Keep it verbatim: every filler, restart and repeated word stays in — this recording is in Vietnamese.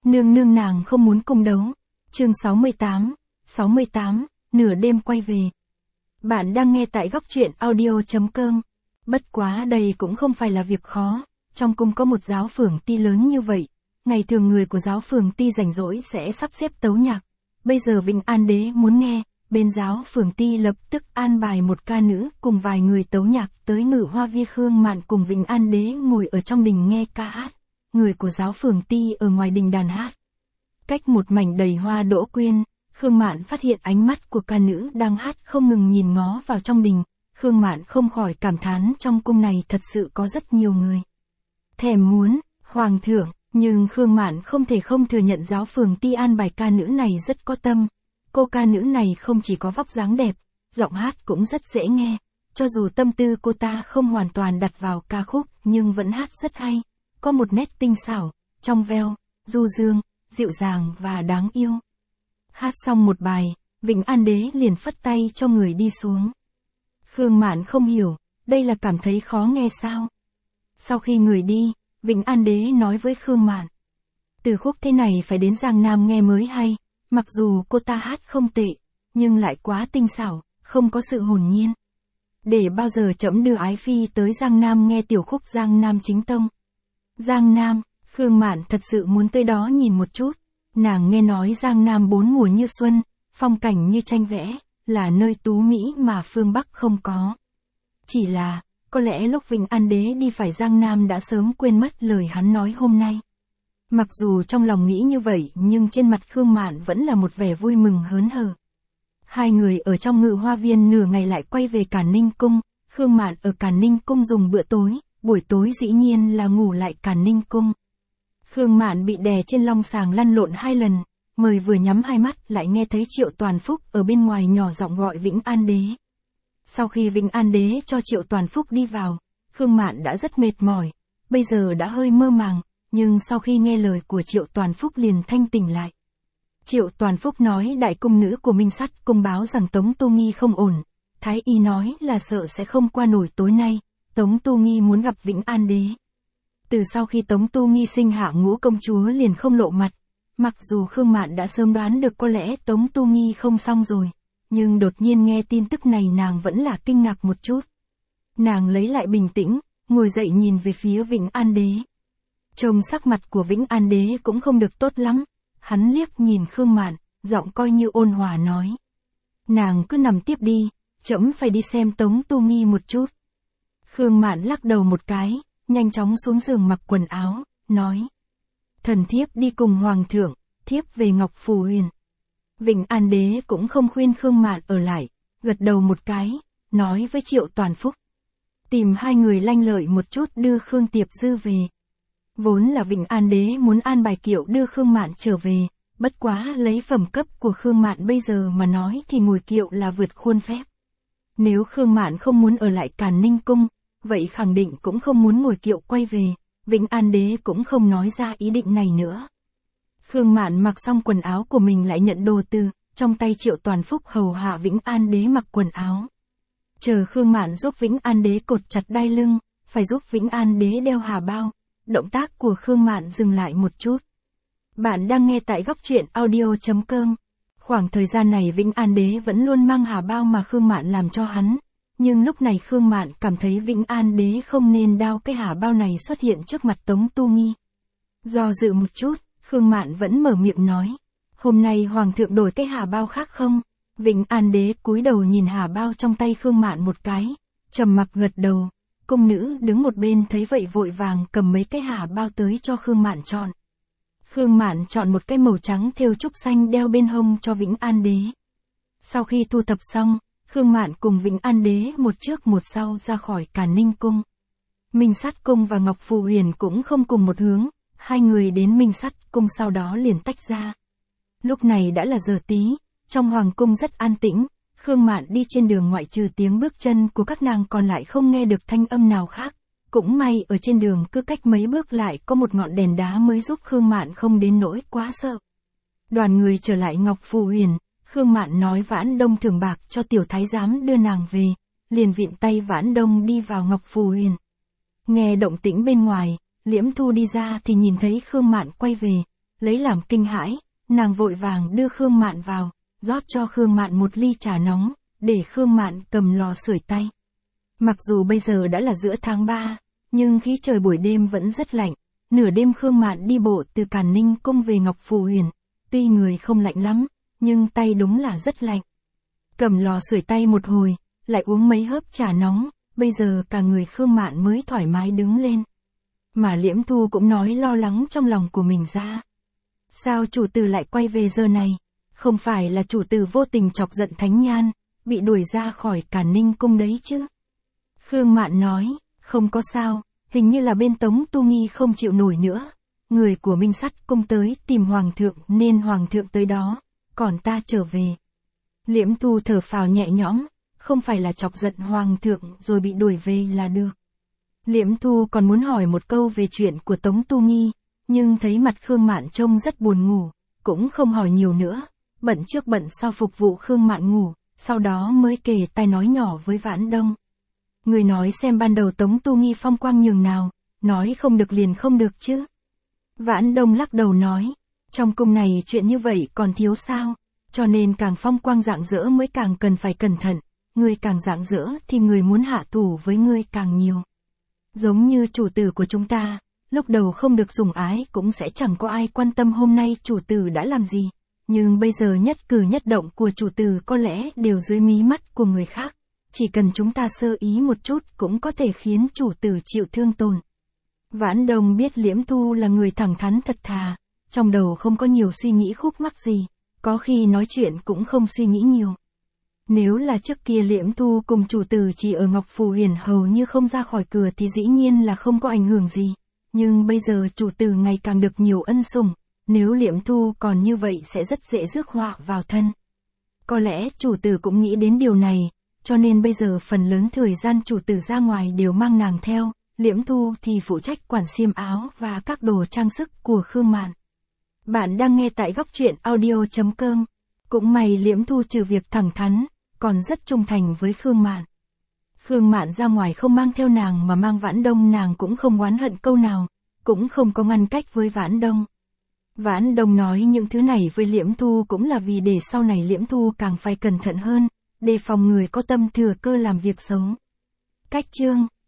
Nương nương nàng không muốn cung đấu. Chương sáu mươi tám, sáu mươi tám, nửa đêm quay về. Bạn đang nghe tại góc truyện audio chấm com. Bất quá đây cũng không phải là việc khó, trong cung có một giáo phường ty lớn như vậy, ngày thường người của giáo phường ty rảnh rỗi sẽ sắp xếp tấu nhạc. Bây giờ Vĩnh An Đế muốn nghe, bên giáo phường ty lập tức an bài một ca nữ cùng vài người tấu nhạc tới Ngự Hoa Vi. Khương Mạn cùng Vĩnh An Đế ngồi ở trong đình nghe ca hát, người của giáo phường ty ở ngoài đình đàn hát. Cách một mảnh đầy hoa đỗ quyên, Khương Mạn phát hiện ánh mắt của ca nữ đang hát không ngừng nhìn ngó vào trong đình. Khương Mạn không khỏi cảm thán trong cung này thật sự có rất nhiều người thèm muốn, hoàng thượng, nhưng Khương Mạn không thể không thừa nhận giáo phường ty an bài ca nữ này rất có tâm. Cô ca nữ này không chỉ có vóc dáng đẹp, giọng hát cũng rất dễ nghe, cho dù tâm tư cô ta không hoàn toàn đặt vào ca khúc nhưng vẫn hát rất hay, có một nét tinh xảo, trong veo, du dương, dịu dàng và đáng yêu. Hát xong một bài, Vĩnh An Đế liền phất tay cho người đi xuống. Khương Mạn không hiểu, đây là cảm thấy khó nghe sao? Sau khi người đi, Vĩnh An Đế nói với Khương Mạn, từ khúc thế này phải đến Giang Nam nghe mới hay, mặc dù cô ta hát không tệ, nhưng lại quá tinh xảo, không có sự hồn nhiên. Để bao giờ trẫm đưa ái phi tới Giang Nam nghe tiểu khúc Giang Nam chính tông. Giang Nam, Khương Mạn thật sự muốn tới đó nhìn một chút. Nàng nghe nói Giang Nam bốn mùa như xuân, phong cảnh như tranh vẽ, là nơi tú mỹ mà phương Bắc không có. Chỉ là, có lẽ lúc Vĩnh An Đế đi phải Giang Nam đã sớm quên mất lời hắn nói hôm nay. Mặc dù trong lòng nghĩ như vậy nhưng trên mặt Khương Mạn vẫn là một vẻ vui mừng hớn hở. Hai người ở trong Ngự Hoa Viên nửa ngày lại quay về Càn Ninh Cung. Khương Mạn ở Càn Ninh Cung dùng bữa tối, buổi tối dĩ nhiên là ngủ lại Càn Ninh Cung. Khương Mạn bị đè trên long sàng lăn lộn hai lần, mời vừa nhắm hai mắt lại nghe thấy Triệu Toàn Phúc ở bên ngoài nhỏ giọng gọi Vĩnh An Đế. Sau khi Vĩnh An Đế cho Triệu Toàn Phúc đi vào, Khương Mạn đã rất mệt mỏi, bây giờ đã hơi mơ màng, nhưng sau khi nghe lời của Triệu Toàn Phúc liền thanh tỉnh lại. Triệu Toàn Phúc nói đại cung nữ của Minh Sắt cung báo rằng Tống Tu Nghi không ổn, Thái y nói là sợ sẽ không qua nổi tối nay, Tống Tu Nghi muốn gặp Vĩnh An Đế. Từ sau khi Tống Tu Nghi sinh hạ Ngũ công chúa liền không lộ mặt, mặc dù Khương Mạn đã sớm đoán được có lẽ Tống Tu Nghi không xong rồi, nhưng đột nhiên nghe tin tức này nàng vẫn là kinh ngạc một chút. Nàng lấy lại bình tĩnh, ngồi dậy nhìn về phía Vĩnh An Đế. Trông sắc mặt của Vĩnh An Đế cũng không được tốt lắm, hắn liếc nhìn Khương Mạn, giọng coi như ôn hòa nói. Nàng cứ nằm tiếp đi, trẫm phải đi xem Tống Tu Nghi một chút. Khương Mạn lắc đầu một cái, nhanh chóng xuống giường mặc quần áo, nói. Thần thiếp đi cùng hoàng thượng, thiếp về Ngọc Phù Huyền. Vĩnh An Đế cũng không khuyên Khương Mạn ở lại, gật đầu một cái, nói với Triệu Toàn Phúc. Tìm hai người lanh lợi một chút đưa Khương Tiệp Dư về. Vốn là Vĩnh An Đế muốn an bài kiệu đưa Khương Mạn trở về, bất quá lấy phẩm cấp của Khương Mạn bây giờ mà nói thì ngồi kiệu là vượt khuôn phép. Nếu Khương Mạn không muốn ở lại Càn Ninh Cung, vậy khẳng định cũng không muốn ngồi kiệu quay về, Vĩnh An Đế cũng không nói ra ý định này nữa. Khương Mạn mặc xong quần áo của mình lại nhận đồ từ, trong tay Triệu Toàn Phúc hầu hạ Vĩnh An Đế mặc quần áo. Chờ Khương Mạn giúp Vĩnh An Đế cột chặt đai lưng, phải giúp Vĩnh An Đế đeo hà bao, động tác của Khương Mạn dừng lại một chút. Bạn đang nghe tại góc truyện audio chấm com. Khoảng thời gian này Vĩnh An Đế vẫn luôn mang hà bao mà Khương Mạn làm cho hắn. Nhưng lúc này Khương Mạn cảm thấy Vĩnh An Đế không nên đao cái hà bao này xuất hiện trước mặt Tống Tu Nghi. Do dự một chút, Khương Mạn vẫn mở miệng nói. Hôm nay hoàng thượng đổi cái hà bao khác không? Vĩnh An Đế cúi đầu nhìn hà bao trong tay Khương Mạn một cái, trầm mặc gật đầu. Cung nữ đứng một bên thấy vậy vội vàng cầm mấy cái hà bao tới cho Khương Mạn chọn. Khương Mạn chọn một cái màu trắng thêu trúc xanh đeo bên hông cho Vĩnh An Đế. Sau khi thu thập xong, Khương Mạn cùng Vĩnh An Đế một trước một sau ra khỏi Càn Ninh Cung. Minh Sắt Cung và Ngọc Phù Huyền cũng không cùng một hướng, hai người đến Minh Sắt Cung sau đó liền tách ra. Lúc này đã là giờ tí, trong hoàng cung rất an tĩnh, Khương Mạn đi trên đường ngoại trừ tiếng bước chân của các nàng còn lại không nghe được thanh âm nào khác. Cũng may ở trên đường cứ cách mấy bước lại có một ngọn đèn đá mới giúp Khương Mạn không đến nỗi quá sợ. Đoàn người trở lại Ngọc Phù Huyền, Khương Mạn nói Vãn Đông thưởng bạc cho tiểu thái giám đưa nàng về, liền vịn tay Vãn Đông đi vào Ngọc Phù Huyền. Nghe động tĩnh bên ngoài, Liễm Thu đi ra thì nhìn thấy Khương Mạn quay về, lấy làm kinh hãi, nàng vội vàng đưa Khương Mạn vào, rót cho Khương Mạn một ly trà nóng, để Khương Mạn cầm lò sưởi tay. Mặc dù bây giờ đã là giữa tháng ba, nhưng khí trời buổi đêm vẫn rất lạnh. Nửa đêm Khương Mạn đi bộ từ Càn Ninh Cung về Ngọc Phù Huyền, tuy người không lạnh lắm, nhưng tay đúng là rất lạnh. Cầm lò sưởi tay một hồi, lại uống mấy hớp trà nóng, bây giờ cả người Khương Mạn mới thoải mái đứng lên. Mà Liễm Thu cũng nói lo lắng trong lòng của mình ra. Sao chủ tử lại quay về giờ này? Không phải là chủ tử vô tình chọc giận Thánh Nhan, bị đuổi ra khỏi Càn Ninh Cung đấy chứ? Khương Mạn nói, không có sao, hình như là bên Tống Tu Nghi không chịu nổi nữa. Người của Minh Sắt Cung tới tìm Hoàng thượng nên Hoàng thượng tới đó, còn ta trở về. Liễm Thu thở phào nhẹ nhõm, không phải là chọc giận Hoàng thượng rồi bị đuổi về là được. Liễm Thu còn muốn hỏi một câu về chuyện của Tống Tu Nghi, nhưng thấy mặt Khương Mạn trông rất buồn ngủ, cũng không hỏi nhiều nữa, bận trước bận sau phục vụ Khương Mạn ngủ, sau đó mới kề tai nói nhỏ với Vãn Đông. Người nói xem ban đầu Tống Tu Nghi phong quang nhường nào, nói không được liền không được chứ. Vãn Đông lắc đầu nói, trong cung này chuyện như vậy còn thiếu sao, cho nên càng phong quang rạng rỡ mới càng cần phải cẩn thận, người càng rạng rỡ thì người muốn hạ thủ với người càng nhiều. Giống như chủ tử của chúng ta, lúc đầu không được sủng ái cũng sẽ chẳng có ai quan tâm hôm nay chủ tử đã làm gì, nhưng bây giờ nhất cử nhất động của chủ tử có lẽ đều dưới mí mắt của người khác. Chỉ cần chúng ta sơ ý một chút cũng có thể khiến chủ tử chịu thương tổn. Vãn Đông biết Liễm Thu là người thẳng thắn thật thà, trong đầu không có nhiều suy nghĩ khúc mắc gì, có khi nói chuyện cũng không suy nghĩ nhiều. Nếu là trước kia Liễm Thu cùng chủ tử chỉ ở Ngọc Phù Huyền hầu như không ra khỏi cửa thì dĩ nhiên là không có ảnh hưởng gì, nhưng bây giờ chủ tử ngày càng được nhiều ân sủng, nếu Liễm Thu còn như vậy sẽ rất dễ rước họa vào thân. Có lẽ chủ tử cũng nghĩ đến điều này, cho nên bây giờ phần lớn thời gian chủ tử ra ngoài đều mang nàng theo, Liễm Thu thì phụ trách quản xiêm áo và các đồ trang sức của Khương Mạn. Bạn đang nghe tại góc truyện audio chấm com. Cũng may Liễm Thu trừ việc thẳng thắn, còn rất trung thành với Khương Mạn. Khương Mạn ra ngoài không mang theo nàng mà mang Vãn Đông, nàng cũng không oán hận câu nào, cũng không có ngăn cách với Vãn Đông. Vãn Đông nói những thứ này với Liễm Thu cũng là vì để sau này Liễm Thu càng phải cẩn thận hơn, đề phòng người có tâm thừa cơ làm việc xấu. Cách chương